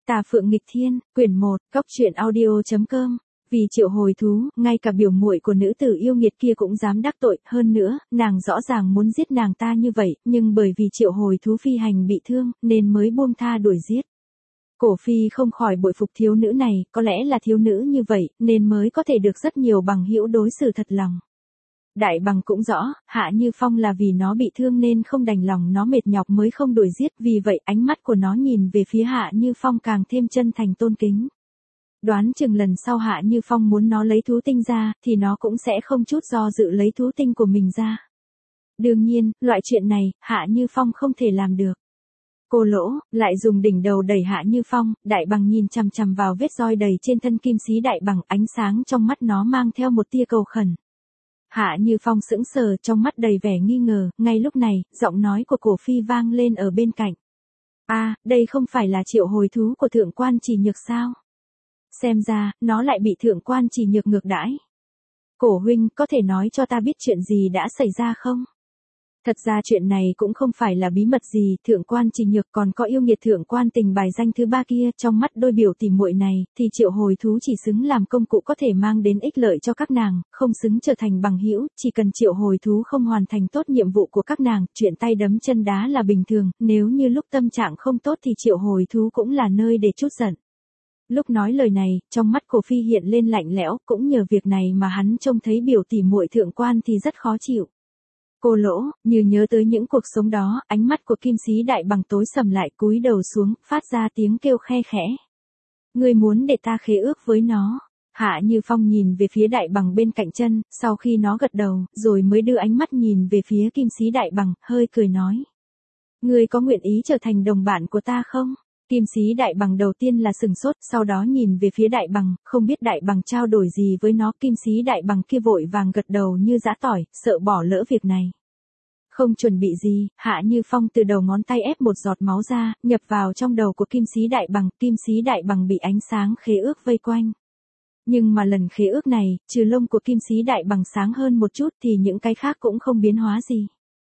Tà Phượng Nghịch Thiên, quyển 1, Cóc truyện audio.com. Vì triệu hồi thú, ngay cả biểu muội của nữ tử yêu nghiệt kia cũng dám đắc tội, hơn nữa, nàng rõ ràng muốn giết nàng ta như vậy, nhưng bởi vì triệu hồi thú phi hành bị thương, nên mới buông tha đuổi giết. Cổ phi không khỏi bội phục thiếu nữ này, có lẽ là thiếu nữ như vậy, nên mới có thể được rất nhiều bằng hữu đối xử thật lòng. Đại bằng cũng rõ, Hạ Như Phong là vì nó bị thương nên không đành lòng nó mệt nhọc mới không đuổi giết, vì vậy ánh mắt của nó nhìn về phía Hạ Như Phong càng thêm chân thành tôn kính. Đoán chừng lần sau Hạ Như Phong muốn nó lấy thú tinh ra, thì nó cũng sẽ không chút do dự lấy thú tinh của mình ra. Đương nhiên, loại chuyện này, Hạ Như Phong không thể làm được. Cô Lỗ, lại dùng đỉnh đầu đẩy Hạ Như Phong, đại bằng nhìn chằm chằm vào vết roi đầy trên thân kim xí đại bằng, ánh sáng trong mắt nó mang theo một tia cầu khẩn. Hạ Như Phong sững sờ, trong mắt đầy vẻ nghi ngờ, ngay lúc này, giọng nói của Cổ Phi vang lên ở bên cạnh. Đây không phải là triệu hồi thú của Thượng Quan Chỉ Nhược sao? Xem ra, nó lại bị Thượng Quan Chỉ Nhược ngược đãi. Cổ huynh, có thể nói cho ta biết chuyện gì đã xảy ra không? Thật ra chuyện này cũng không phải là bí mật gì, Thượng Quan Chỉ Nhược còn có yêu nghiệt Thượng Quan Tình bài danh thứ 3 kia, trong mắt đôi biểu tỷ muội này, thì triệu hồi thú chỉ xứng làm công cụ có thể mang đến ích lợi cho các nàng, không xứng trở thành bằng hữu, chỉ cần triệu hồi thú không hoàn thành tốt nhiệm vụ của các nàng, chuyện tay đấm chân đá là bình thường, nếu như lúc tâm trạng không tốt thì triệu hồi thú cũng là nơi để trút giận. Lúc nói lời này, trong mắt Cổ Phi hiện lên lạnh lẽo, cũng nhờ việc này mà hắn trông thấy biểu tỷ muội Thượng Quan thì rất khó chịu. Cô Lỗ, như nhớ tới những cuộc sống đó, ánh mắt của kim xí đại bằng tối sầm lại, cúi đầu xuống, phát ra tiếng kêu khe khẽ. Ngươi muốn để ta khế ước với nó? Hạ Như Phong nhìn về phía đại bằng bên cạnh chân, sau khi nó gật đầu, rồi mới đưa ánh mắt nhìn về phía kim xí đại bằng, hơi cười nói. Ngươi có nguyện ý trở thành đồng bạn của ta không? Kim xí đại bằng đầu tiên là sừng sốt, sau đó nhìn về phía đại bằng, không biết đại bằng trao đổi gì với nó, kim xí đại bằng kia vội vàng gật đầu như giã tỏi, sợ bỏ lỡ việc này. Không chuẩn bị gì, Hạ Như Phong từ đầu ngón tay ép một giọt máu ra, nhập vào trong đầu của kim xí đại bằng bị ánh sáng khế ước vây quanh. Nhưng mà lần khế ước này, trừ lông của kim xí đại bằng sáng hơn một chút thì những cái khác cũng không biến hóa gì.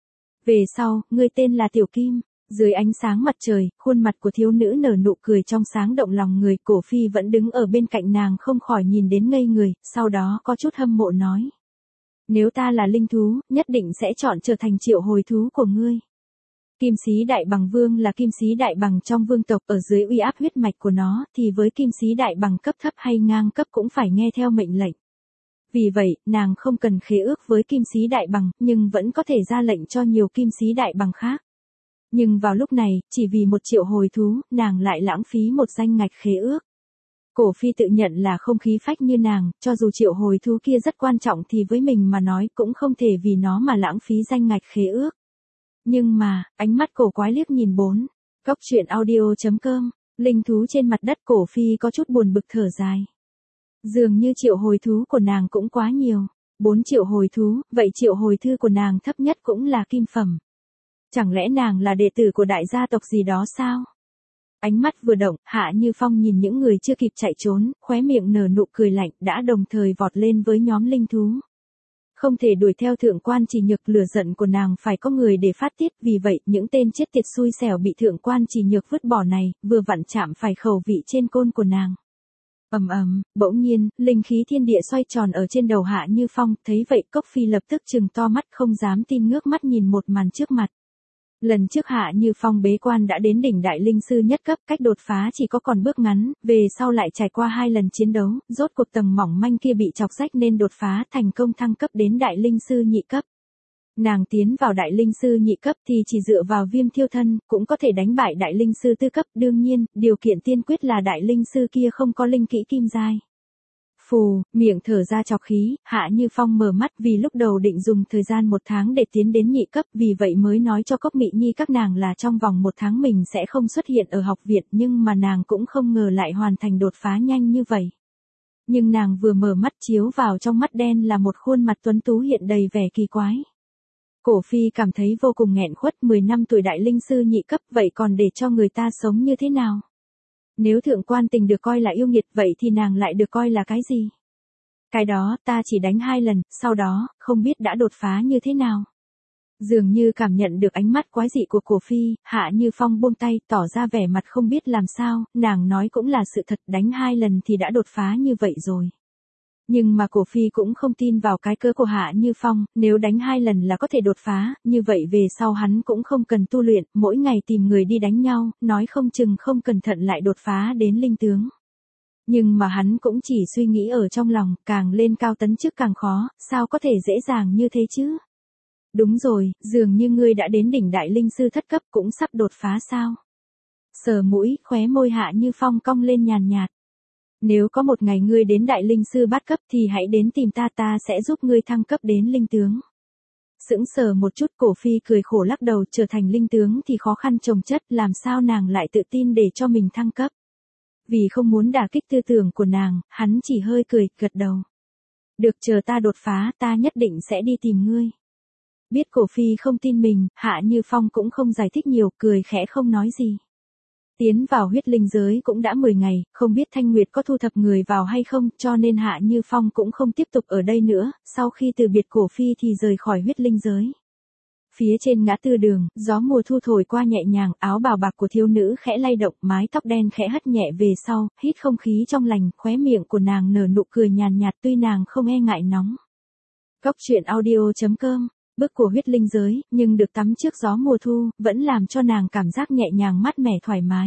Về sau, ngươi tên là Tiểu Kim. Dưới ánh sáng mặt trời, khuôn mặt của thiếu nữ nở nụ cười trong sáng động lòng người, Cổ Phi vẫn đứng ở bên cạnh nàng không khỏi nhìn đến ngây người, sau đó có chút hâm mộ nói. Nếu ta là linh thú, nhất định sẽ chọn trở thành triệu hồi thú của ngươi. Kim xí đại bằng vương là kim xí đại bằng trong vương tộc, ở dưới uy áp huyết mạch của nó, thì với kim xí đại bằng cấp thấp hay ngang cấp cũng phải nghe theo mệnh lệnh. Vì vậy, nàng không cần khế ước với kim xí đại bằng, nhưng vẫn có thể ra lệnh cho nhiều kim xí đại bằng khác. Nhưng vào lúc này, chỉ vì một triệu hồi thú, nàng lại lãng phí một danh ngạch khế ước. Cổ Phi tự nhận là không khí phách như nàng, cho dù triệu hồi thú kia rất quan trọng thì với mình mà nói cũng không thể vì nó mà lãng phí danh ngạch khế ước. Nhưng mà, ánh mắt cổ quái liếc nhìn 4. Cóc truyện audio.com, linh thú trên mặt đất. Cổ Phi có chút buồn bực thở dài. Dường như triệu hồi thú của nàng cũng quá nhiều. 4 triệu hồi thú, vậy triệu hồi thư của nàng thấp nhất cũng là kim phẩm. Chẳng lẽ nàng là đệ tử của đại gia tộc gì đó sao? Ánh mắt vừa động, Hạ Như Phong nhìn những người chưa kịp chạy trốn, khóe miệng nở nụ cười lạnh, đã đồng thời vọt lên với nhóm linh thú. Không thể đuổi theo Thượng Quan Chỉ Nhược, lửa giận của nàng phải có người để phát tiết, vì vậy, những tên chết tiệt xui xẻo bị Thượng Quan Chỉ Nhược vứt bỏ này, vừa vặn chạm phải khẩu vị trên côn của nàng. Bỗng nhiên, linh khí thiên địa xoay tròn ở trên đầu Hạ Như Phong, thấy vậy Cốc Phi lập tức trừng to mắt không dám tin, ngước mắt nhìn một màn trước mặt. Lần trước Hạ Như Phong bế quan đã đến đỉnh đại linh sư nhất cấp, cách đột phá chỉ có còn bước ngắn, về sau lại trải qua 2 lần chiến đấu, rốt cuộc tầng mỏng manh kia bị chọc rách nên đột phá thành công thăng cấp đến đại linh sư nhị cấp. Nàng tiến vào đại linh sư nhị cấp thì chỉ dựa vào viêm thiêu thân, cũng có thể đánh bại đại linh sư tư cấp, đương nhiên, điều kiện tiên quyết là đại linh sư kia không có linh kỹ kim giai. Phù, miệng thở ra trọc khí, Hạ Như Phong mở mắt, vì lúc đầu định dùng thời gian 1 tháng để tiến đến nhị cấp, vì vậy mới nói cho Cốc Mị Nhi các nàng là trong vòng 1 tháng mình sẽ không xuất hiện ở học viện, nhưng mà nàng cũng không ngờ lại hoàn thành đột phá nhanh như vậy. Nhưng nàng vừa mở mắt chiếu vào trong mắt đen là một khuôn mặt tuấn tú hiện đầy vẻ kỳ quái. Cổ Phi cảm thấy vô cùng nghẹn khuất, 10 năm tuổi đại linh sư nhị cấp, vậy còn để cho người ta sống như thế nào? Nếu Thượng Quan Tình được coi là yêu nghiệt, vậy thì nàng lại được coi là cái gì? Cái đó, ta chỉ đánh 2 lần, sau đó, không biết đã đột phá như thế nào. Dường như cảm nhận được ánh mắt quái dị của Cổ Phi, Hạ Như Phong buông tay, tỏ ra vẻ mặt không biết làm sao, nàng nói cũng là sự thật, đánh 2 lần thì đã đột phá như vậy rồi. Nhưng mà Cổ Phi cũng không tin vào cái cớ của Hạ Như Phong, nếu đánh 2 lần là có thể đột phá, như vậy về sau hắn cũng không cần tu luyện, mỗi ngày tìm người đi đánh nhau, nói không chừng không cẩn thận lại đột phá đến linh tướng. Nhưng mà hắn cũng chỉ suy nghĩ ở trong lòng, càng lên cao tấn chức càng khó, sao có thể dễ dàng như thế chứ? Đúng rồi, dường như ngươi đã đến đỉnh đại linh sư thất cấp cũng sắp đột phá sao? Sờ mũi, khóe môi Hạ Như Phong cong lên nhàn nhạt. Nếu có một ngày ngươi đến đại linh sư bát cấp thì hãy đến tìm ta, ta sẽ giúp ngươi thăng cấp đến linh tướng. Sững sờ một chút, Cổ Phi cười khổ lắc đầu, trở thành linh tướng thì khó khăn chồng chất, làm sao nàng lại tự tin để cho mình thăng cấp. Vì không muốn đả kích tư tưởng của nàng, hắn chỉ hơi cười, gật đầu. Được, chờ ta đột phá, ta nhất định sẽ đi tìm ngươi. Biết Cổ Phi không tin mình, Hạ Như Phong cũng không giải thích nhiều, cười khẽ không nói gì. Tiến vào huyết linh giới cũng đã 10 ngày, không biết Thanh Nguyệt có thu thập người vào hay không, cho nên Hạ Như Phong cũng không tiếp tục ở đây nữa, sau khi từ biệt Cổ Phi thì rời khỏi huyết linh giới. Phía trên ngã tư đường, gió mùa thu thổi qua nhẹ nhàng, áo bào bạc của thiếu nữ khẽ lay động, mái tóc đen khẽ hất nhẹ về sau, hít không khí trong lành, khóe miệng của nàng nở nụ cười nhàn nhạt, tuy nàng không e ngại nóng. Góc truyện audio.com. Bức của huyết linh giới, nhưng được tắm trước gió mùa thu, vẫn làm cho nàng cảm giác nhẹ nhàng mát mẻ thoải mái.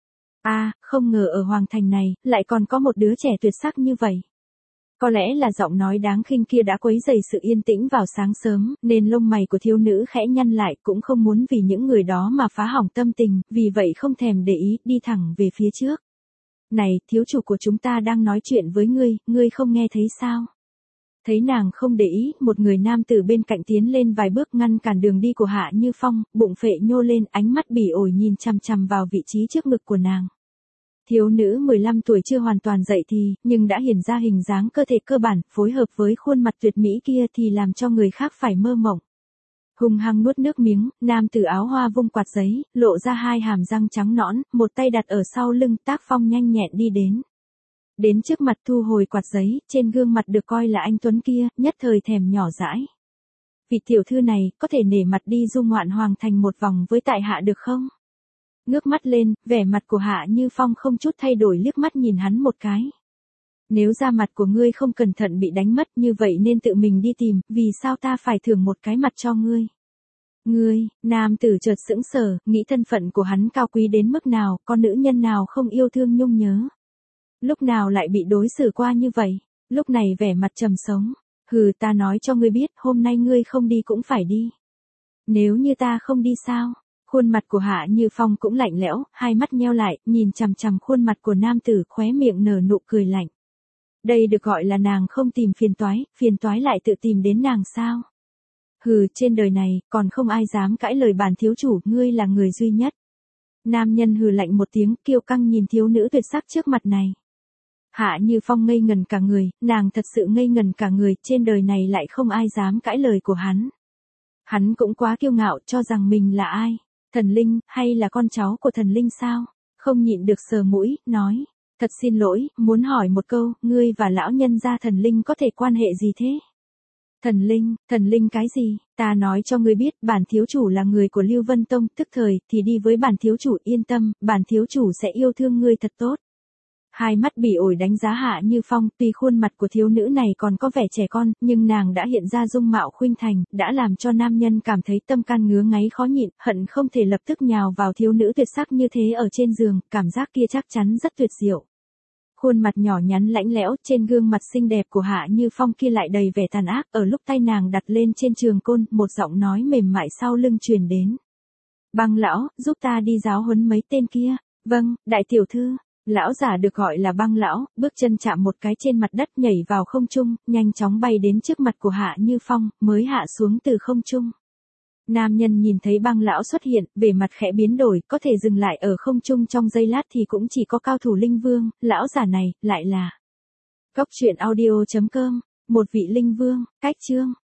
Không ngờ ở Hoàng Thành này, lại còn có một đứa trẻ tuyệt sắc như vậy. Có lẽ là giọng nói đáng khinh kia đã quấy rầy sự yên tĩnh vào sáng sớm, nên lông mày của thiếu nữ khẽ nhăn lại, cũng không muốn vì những người đó mà phá hỏng tâm tình, vì vậy không thèm để ý, đi thẳng về phía trước. Này, thiếu chủ của chúng ta đang nói chuyện với ngươi không nghe thấy sao? Thấy nàng không để ý, một người nam tử bên cạnh tiến lên vài bước ngăn cản đường đi của Hạ Như Phong, bụng phệ nhô lên, ánh mắt bỉ ổi nhìn chằm chằm vào vị trí trước ngực của nàng. Thiếu nữ 15 tuổi chưa hoàn toàn dậy thì, nhưng đã hiển ra hình dáng cơ thể cơ bản, phối hợp với khuôn mặt tuyệt mỹ kia thì làm cho người khác phải mơ mộng. Hung hăng nuốt nước miếng, nam tử áo hoa vung quạt giấy, lộ ra 2 hàm răng trắng nõn, một tay đặt ở sau lưng, tác phong nhanh nhẹn đi đến. Đến trước mặt thu hồi quạt giấy, trên gương mặt được coi là anh tuấn kia, nhất thời thèm nhỏ dãi. Vị tiểu thư này, có thể nể mặt đi du ngoạn Hoàng Thành một vòng với tại hạ được không? Ngước mắt lên, vẻ mặt của Hạ Như Phong không chút thay đổi, liếc mắt nhìn hắn một cái. Nếu da mặt của ngươi không cẩn thận bị đánh mất như vậy nên tự mình đi tìm, vì sao ta phải thưởng một cái mặt cho ngươi? Ngươi, nam tử chợt sững sờ, nghĩ thân phận của hắn cao quý đến mức nào, con nữ nhân nào không yêu thương nhung nhớ. Lúc nào lại bị đối xử qua như vậy, lúc này vẻ mặt trầm sống. Hừ, ta nói cho ngươi biết, hôm nay ngươi không đi cũng phải đi. Nếu như ta không đi sao? Khuôn mặt của Hạ Như Phong cũng lạnh lẽo, hai mắt nheo lại, nhìn chằm chằm khuôn mặt của nam tử, khóe miệng nở nụ cười lạnh. Đây được gọi là nàng không tìm phiền toái lại tự tìm đến nàng sao? Hừ, trên đời này, còn không ai dám cãi lời bản thiếu chủ, ngươi là người duy nhất. Nam nhân hừ lạnh một tiếng, kiêu căng nhìn thiếu nữ tuyệt sắc trước mặt này. Hạ Như Phong ngây ngần cả người, nàng thật sự ngây ngần cả người, trên đời này lại không ai dám cãi lời của hắn. Hắn cũng quá kiêu ngạo, cho rằng mình là ai? Thần linh, hay là con cháu của thần linh sao? Không nhịn được sờ mũi, nói. Thật xin lỗi, muốn hỏi một câu, ngươi và lão nhân gia thần linh có thể quan hệ gì thế? Thần linh cái gì? Ta nói cho ngươi biết, bản thiếu chủ là người của Lưu Vân Tông, tức thời, thì đi với bản thiếu chủ, yên tâm, bản thiếu chủ sẽ yêu thương ngươi thật tốt. Hai mắt bỉ ổi đánh giá Hạ Như Phong, tuy khuôn mặt của thiếu nữ này còn có vẻ trẻ con, nhưng nàng đã hiện ra dung mạo khuynh thành, đã làm cho nam nhân cảm thấy tâm can ngứa ngáy khó nhịn, hận không thể lập tức nhào vào thiếu nữ tuyệt sắc như thế ở trên giường, cảm giác kia chắc chắn rất tuyệt diệu. Khuôn mặt nhỏ nhắn lãnh lẽo, trên gương mặt xinh đẹp của Hạ Như Phong kia lại đầy vẻ tàn ác, ở lúc tay nàng đặt lên trên trường côn, một giọng nói mềm mại sau lưng truyền đến. Băng lão, giúp ta đi giáo huấn mấy tên kia. Vâng, đại tiểu thư. Lão giả được gọi là Băng lão, bước chân chạm một cái trên mặt đất, nhảy vào không trung, nhanh chóng bay đến trước mặt của Hạ Như Phong, mới hạ xuống từ không trung. Nam nhân nhìn thấy Băng lão xuất hiện, vẻ mặt khẽ biến đổi, có thể dừng lại ở không trung trong giây lát thì cũng chỉ có cao thủ linh vương, lão giả này, lại là. Góc truyện audio.com, một vị linh vương, cách chương.